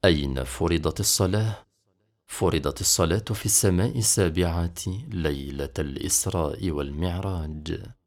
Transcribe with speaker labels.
Speaker 1: أين فرضت الصلاة؟ فرضت الصلاة في السماء السابعة ليلة الإسراء والمعراج.